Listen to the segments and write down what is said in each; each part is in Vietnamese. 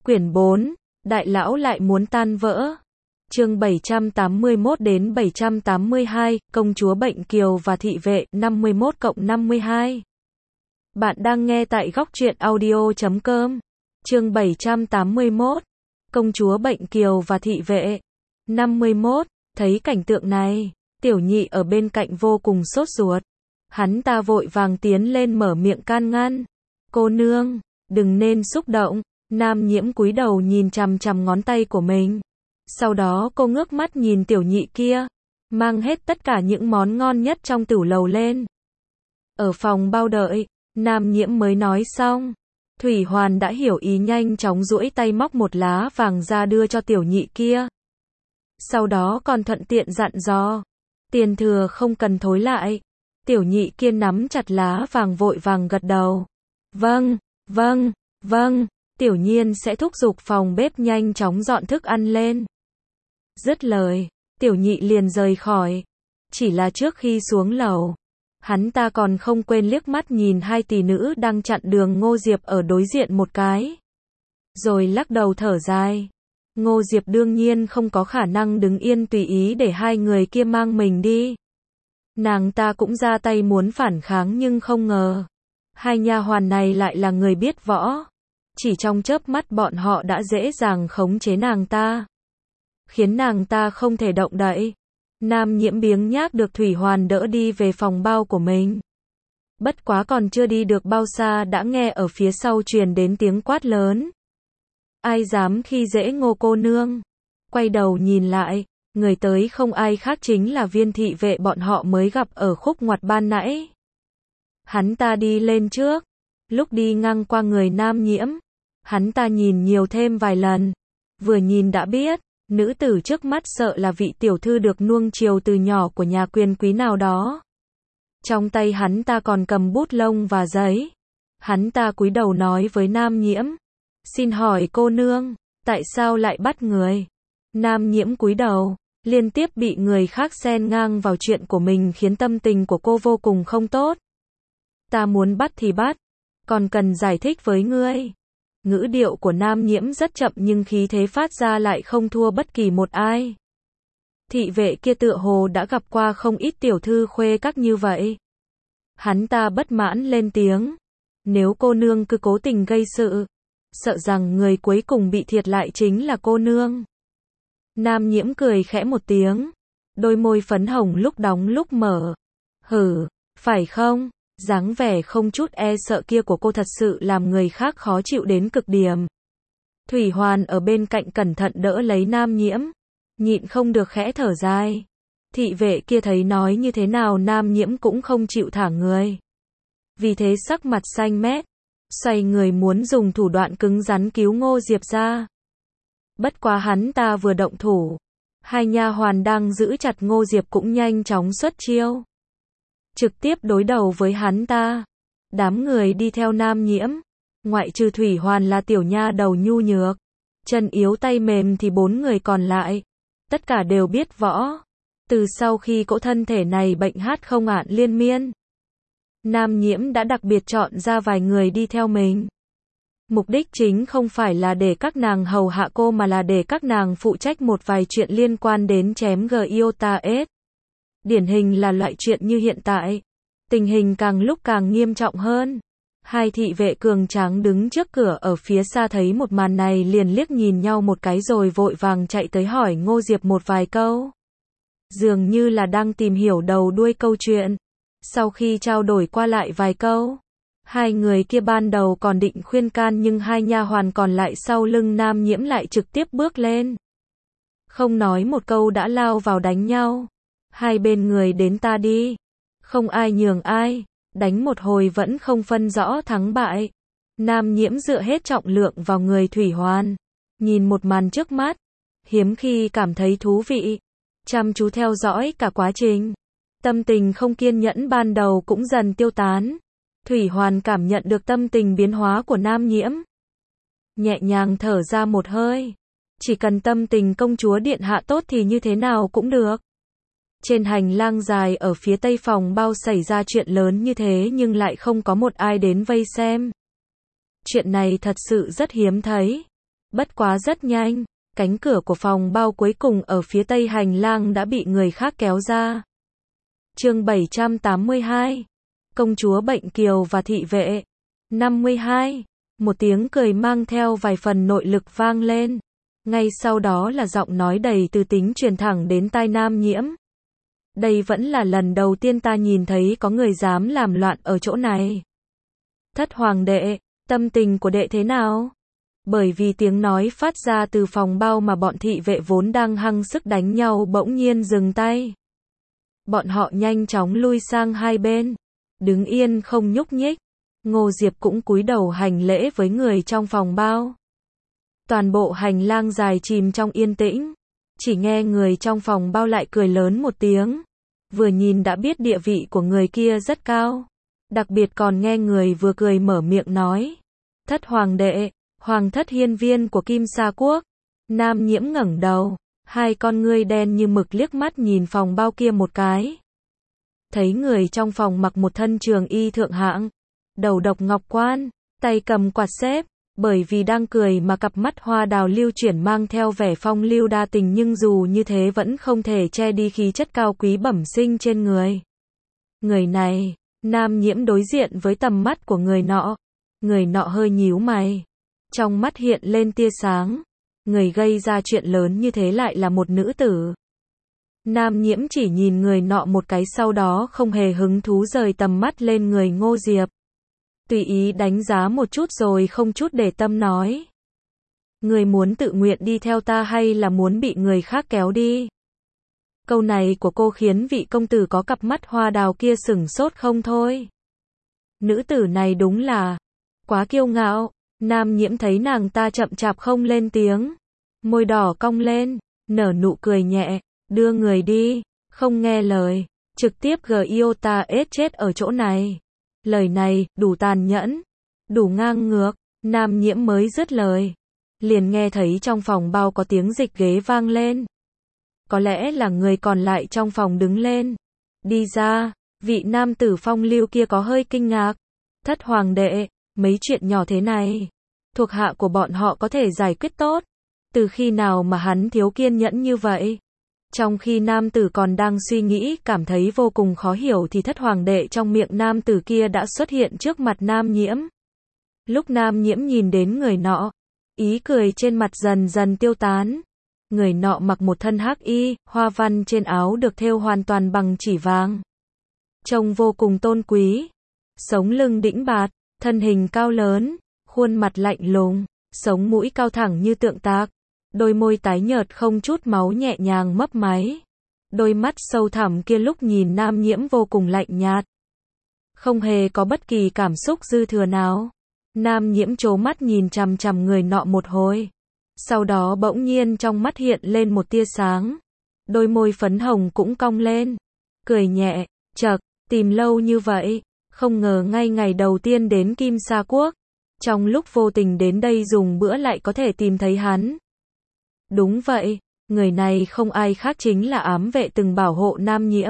Quyển 4, Đại lão lại muốn tan vỡ. Chương 781 đến 782, Công chúa Bệnh Kiều và thị vệ, 51+52. Bạn đang nghe tại góc truyện audio.com. Chương 781, Công chúa Bệnh Kiều và thị vệ. 51, thấy cảnh tượng này, Tiểu Nhị ở bên cạnh vô cùng sốt ruột. Hắn ta vội vàng tiến lên mở miệng can ngăn. Cô nương, đừng nên xúc động. Nam Nhiễm cúi đầu nhìn chằm chằm ngón tay của mình. Sau đó cô ngước mắt nhìn Tiểu Nhị kia, mang hết tất cả những món ngon nhất trong tửu lầu lên. Ở phòng bao đợi, Nam Nhiễm mới nói xong. Thủy Hoàn đã hiểu ý, nhanh chóng duỗi tay móc một lá vàng ra đưa cho Tiểu Nhị kia. Sau đó còn thuận tiện dặn dò, tiền thừa không cần thối lại. Tiểu Nhị kia nắm chặt lá vàng vội vàng gật đầu. Vâng, vâng, vâng. Tiểu Nhiên sẽ thúc giục phòng bếp nhanh chóng dọn thức ăn lên. Dứt lời, Tiểu Nhị liền rời khỏi. Chỉ là trước khi xuống lầu, hắn ta còn không quên liếc mắt nhìn hai tỷ nữ đang chặn đường Ngô Diệp ở đối diện một cái. Rồi lắc đầu thở dài. Ngô Diệp đương nhiên không có khả năng đứng yên tùy ý để hai người kia mang mình đi. Nàng ta cũng ra tay muốn phản kháng nhưng không ngờ, hai nha hoàn này lại là người biết võ. Chỉ trong chớp mắt bọn họ đã dễ dàng khống chế nàng ta, khiến nàng ta không thể động đậy. Nam Nhiễm biếng nhác được Thủy Hoàn đỡ đi về phòng bao của mình. Bất quá còn chưa đi được bao xa đã nghe ở phía sau truyền đến tiếng quát lớn. Ai dám khi dễ Ngô cô nương? Quay đầu nhìn lại, người tới không ai khác chính là Viên thị vệ bọn họ mới gặp ở khúc ngoặt ban nãy. Hắn ta đi lên trước, lúc đi ngang qua người Nam Nhiễm, hắn ta nhìn nhiều thêm vài lần, vừa nhìn đã biết, nữ tử trước mắt sợ là vị tiểu thư được nuông chiều từ nhỏ của nhà quyền quý nào đó. Trong tay hắn ta còn cầm bút lông và giấy. Hắn ta cúi đầu nói với Nam Nhiễm, xin hỏi cô nương, tại sao lại bắt người? Nam Nhiễm cúi đầu, liên tiếp bị người khác xen ngang vào chuyện của mình khiến tâm tình của cô vô cùng không tốt. Ta muốn bắt thì bắt, còn cần giải thích với ngươi. Ngữ điệu của Nam Nhiễm rất chậm nhưng khí thế phát ra lại không thua bất kỳ một ai. Thị vệ kia tựa hồ đã gặp qua không ít tiểu thư khuê các như vậy. Hắn ta bất mãn lên tiếng. Nếu cô nương cứ cố tình gây sự, sợ rằng người cuối cùng bị thiệt lại chính là cô nương. Nam Nhiễm cười khẽ một tiếng, đôi môi phấn hồng lúc đóng lúc mở. Hử, phải không? Dáng vẻ không chút e sợ kia của cô thật sự làm người khác khó chịu đến cực điểm. Thủy Hoàn ở bên cạnh cẩn thận đỡ lấy Nam Nhiễm, nhịn không được khẽ thở dài. Thị vệ kia thấy nói như thế nào Nam Nhiễm cũng không chịu thả người. Vì thế sắc mặt xanh mét, xoay người muốn dùng thủ đoạn cứng rắn cứu Ngô Diệp ra. Bất quá hắn ta vừa động thủ, hai nha hoàn đang giữ chặt Ngô Diệp cũng nhanh chóng xuất chiêu, trực tiếp đối đầu với hắn ta. Đám người đi theo Nam Nhiễm, ngoại trừ Thủy Hoàn là tiểu nha đầu nhu nhược, chân yếu tay mềm thì bốn người còn lại, tất cả đều biết võ. Từ sau khi cỗ thân thể này bệnh hát không ạn liên miên, Nam Nhiễm đã đặc biệt chọn ra vài người đi theo mình. Mục đích chính không phải là để các nàng hầu hạ cô mà là để các nàng phụ trách một vài chuyện liên quan đến chém Giota S. Điển hình là loại chuyện như hiện tại. Tình hình càng lúc càng nghiêm trọng hơn. Hai thị vệ cường tráng đứng trước cửa ở phía xa thấy một màn này liền liếc nhìn nhau một cái rồi vội vàng chạy tới hỏi Ngô Diệp một vài câu. Dường như là đang tìm hiểu đầu đuôi câu chuyện. Sau khi trao đổi qua lại vài câu, hai người kia ban đầu còn định khuyên can nhưng hai nha hoàn còn lại sau lưng Nam Nhiễm lại trực tiếp bước lên. Không nói một câu đã lao vào đánh nhau. Hai bên người đến ta đi, không ai nhường ai, đánh một hồi vẫn không phân rõ thắng bại. Nam Nhiễm dựa hết trọng lượng vào người Thủy Hoàn, nhìn một màn trước mắt, hiếm khi cảm thấy thú vị, chăm chú theo dõi cả quá trình. Tâm tình không kiên nhẫn ban đầu cũng dần tiêu tán. Thủy Hoàn cảm nhận được tâm tình biến hóa của Nam Nhiễm, nhẹ nhàng thở ra một hơi. Chỉ cần tâm tình công chúa điện hạ tốt thì như thế nào cũng được. Trên hành lang dài ở phía tây phòng bao xảy ra chuyện lớn như thế nhưng lại không có một ai đến vây xem. Chuyện này thật sự rất hiếm thấy. Bất quá rất nhanh, cánh cửa của phòng bao cuối cùng ở phía tây hành lang đã bị người khác kéo ra. Chương 782. Công chúa Bệnh Kiều và thị vệ. 52. Một tiếng cười mang theo vài phần nội lực vang lên. Ngay sau đó là giọng nói đầy từ tính truyền thẳng đến tai Nam Nhiễm. Đây vẫn là lần đầu tiên ta nhìn thấy có người dám làm loạn ở chỗ này. Thất hoàng đệ, tâm tình của đệ thế nào? Bởi vì tiếng nói phát ra từ phòng bao mà bọn thị vệ vốn đang hăng sức đánh nhau bỗng nhiên dừng tay. Bọn họ nhanh chóng lui sang hai bên, đứng yên không nhúc nhích. Ngô Diệp cũng cúi đầu hành lễ với người trong phòng bao. Toàn bộ hành lang dài chìm trong yên tĩnh, chỉ nghe người trong phòng bao lại cười lớn một tiếng. Vừa nhìn đã biết địa vị của người kia rất cao. Đặc biệt còn nghe người vừa cười mở miệng nói. Thất hoàng đệ, hoàng thất hiên viên của Kim Sa Quốc. Nam Nhiễm ngẩng đầu, hai con ngươi đen như mực liếc mắt nhìn phòng bao kia một cái. Thấy người trong phòng mặc một thân trường y thượng hạng, đầu độc ngọc quan, tay cầm quạt xếp, bởi vì đang cười mà cặp mắt hoa đào lưu chuyển mang theo vẻ phong lưu đa tình, nhưng dù như thế vẫn không thể che đi khí chất cao quý bẩm sinh trên người. Người này, Nam Nhiễm đối diện với tầm mắt của người nọ hơi nhíu mày, trong mắt hiện lên tia sáng, người gây ra chuyện lớn như thế lại là một nữ tử. Nam Nhiễm chỉ nhìn người nọ một cái, sau đó không hề hứng thú rời tầm mắt lên người Ngô Diệp. Tùy ý đánh giá một chút rồi không chút để tâm nói. Người muốn tự nguyện đi theo ta hay là muốn bị người khác kéo đi? Câu này của cô khiến vị công tử có cặp mắt hoa đào kia sửng sốt không thôi. Nữ tử này đúng là quá kiêu ngạo. Nam Nhiễm thấy nàng ta chậm chạp không lên tiếng, môi đỏ cong lên, nở nụ cười nhẹ, đưa người đi, không nghe lời, trực tiếp giota chết ở chỗ này. Lời này, đủ tàn nhẫn, đủ ngang ngược. Nam Nhiễm mới dứt lời, liền nghe thấy trong phòng bao có tiếng dịch ghế vang lên. Có lẽ là người còn lại trong phòng đứng lên, đi ra. Vị nam tử phong lưu kia có hơi kinh ngạc. Thất hoàng đệ, mấy chuyện nhỏ thế này, thuộc hạ của bọn họ có thể giải quyết tốt. Từ khi nào mà hắn thiếu kiên nhẫn như vậy? Trong khi nam tử còn đang suy nghĩ, cảm thấy vô cùng khó hiểu, thì thất hoàng đệ trong miệng nam tử kia đã xuất hiện trước mặt Nam Nhiễm. Lúc Nam Nhiễm nhìn đến người nọ, ý cười trên mặt dần dần tiêu tán. Người nọ mặc một thân hắc y, hoa văn trên áo được thêu hoàn toàn bằng chỉ vàng. Trông vô cùng tôn quý. Sống lưng đĩnh bạt, thân hình cao lớn, khuôn mặt lạnh lùng, sống mũi cao thẳng như tượng tạc. Đôi môi tái nhợt không chút máu nhẹ nhàng mấp máy. Đôi mắt sâu thẳm kia lúc nhìn Nam Nhiễm vô cùng lạnh nhạt. Không hề có bất kỳ cảm xúc dư thừa nào. Nam Nhiễm trố mắt nhìn chằm chằm người nọ một hồi. Sau đó bỗng nhiên trong mắt hiện lên một tia sáng. Đôi môi phấn hồng cũng cong lên. Cười nhẹ, chậc, tìm lâu như vậy. Không ngờ ngay ngày đầu tiên đến Kim Sa Quốc, trong lúc vô tình đến đây dùng bữa lại có thể tìm thấy hắn. Đúng vậy, người này không ai khác chính là ám vệ từng bảo hộ Nam Nhiễm.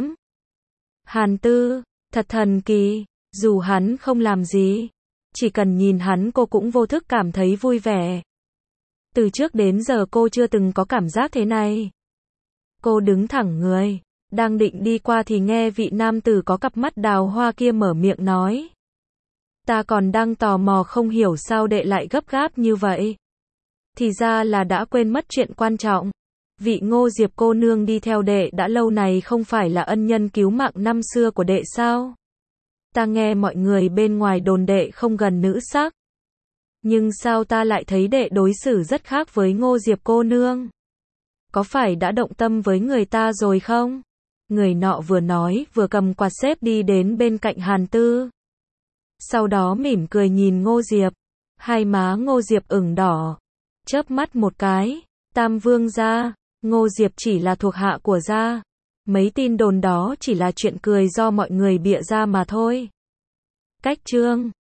Hàn Tư, thật thần kỳ, dù hắn không làm gì, chỉ cần nhìn hắn cô cũng vô thức cảm thấy vui vẻ. Từ trước đến giờ cô chưa từng có cảm giác thế này. Cô đứng thẳng người, đang định đi qua thì nghe vị nam tử có cặp mắt đào hoa kia mở miệng nói. Ta còn đang tò mò không hiểu sao đệ lại gấp gáp như vậy. Thì ra là đã quên mất chuyện quan trọng. Vị Ngô Diệp cô nương đi theo đệ đã lâu này không phải là ân nhân cứu mạng năm xưa của đệ sao? Ta nghe mọi người bên ngoài đồn đệ không gần nữ sắc. Nhưng sao ta lại thấy đệ đối xử rất khác với Ngô Diệp cô nương? Có phải đã động tâm với người ta rồi không? Người nọ vừa nói vừa cầm quạt xếp đi đến bên cạnh Hàn Tư. Sau đó mỉm cười nhìn Ngô Diệp. Hai má Ngô Diệp ửng đỏ. Chớp mắt một cái. Tam vương gia, Ngô Diệp chỉ là thuộc hạ của gia. Mấy tin đồn đó chỉ là chuyện cười do mọi người bịa ra mà thôi. Cách chương